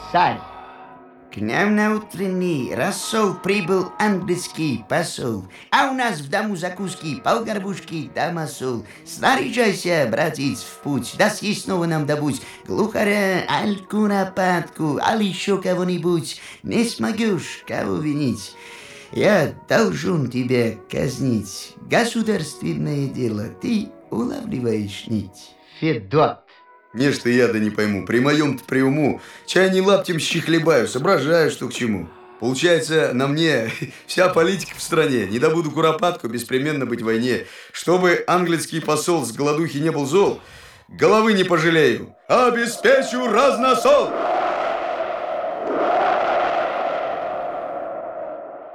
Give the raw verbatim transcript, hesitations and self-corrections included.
царь. К нам на утренний рассол прибыл английский посол, а у нас в дому закуски, полгорбушки да масол. Снаряжайся, братец, в путь, да съестного нам добудь, глухаря, аль куропатку, аль еще кого-нибудь, не смогешь кого винить. Я должен тебя казнить, государственное дело, ты улавливаешь нить. Федот. Не, что я-то не пойму, при моем-то при уму, чай не лаптем щихлебаю, соображаю, что к чему. Получается, на мне вся политика в стране, не добуду куропатку, беспременно быть в войне. Чтобы английский посол с голодухи не был зол, головы не пожалею, обеспечу разносол.